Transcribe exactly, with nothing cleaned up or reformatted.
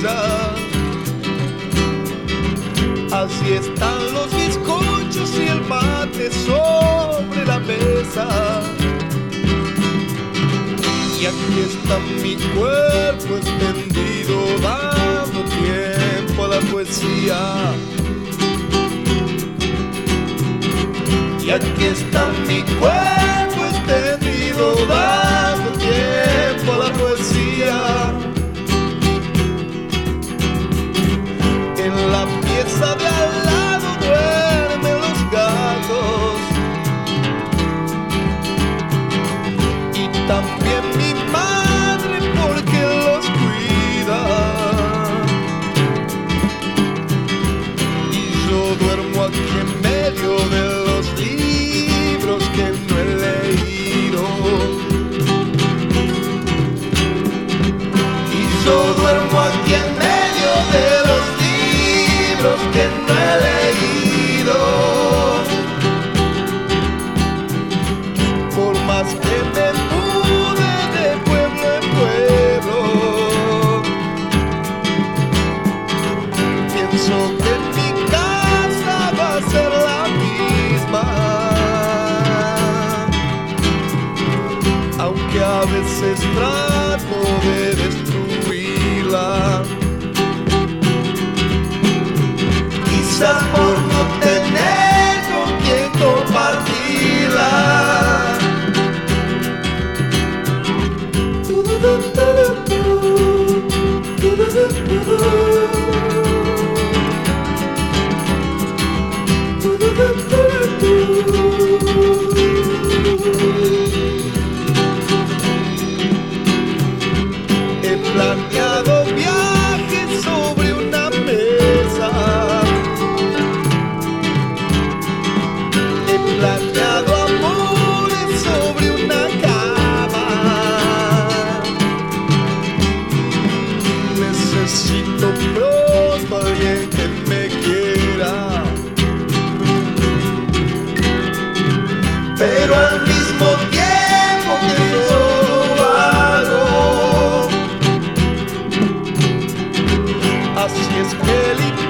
vida. Así están los bizcochos y el mate sobre la mesa. Y aquí está mi cuerpo extendido, dando tiempo a la poesía. Y aquí está mi cuerpo extendido, dando tiempo a la poesía. En la pieza de al lado duermen los gatos, y también mi madre porque los cuida. Y yo duermo aquí en medio de los libros que no he leído. Y yo duermo aquí en medio de los libros que no he leído. Por más que me mude de pueblo en pueblo, pienso que mi casa va a ser la misma. Aunque a veces trato de destruirla, quizás por no tener con quien compartirla. He planeado viajes sobre una mesa. He planeado amores sobre una cama. Necesito pronto a alguien que me quiera, pero al mismo tiempo que yo lo hago. Así es que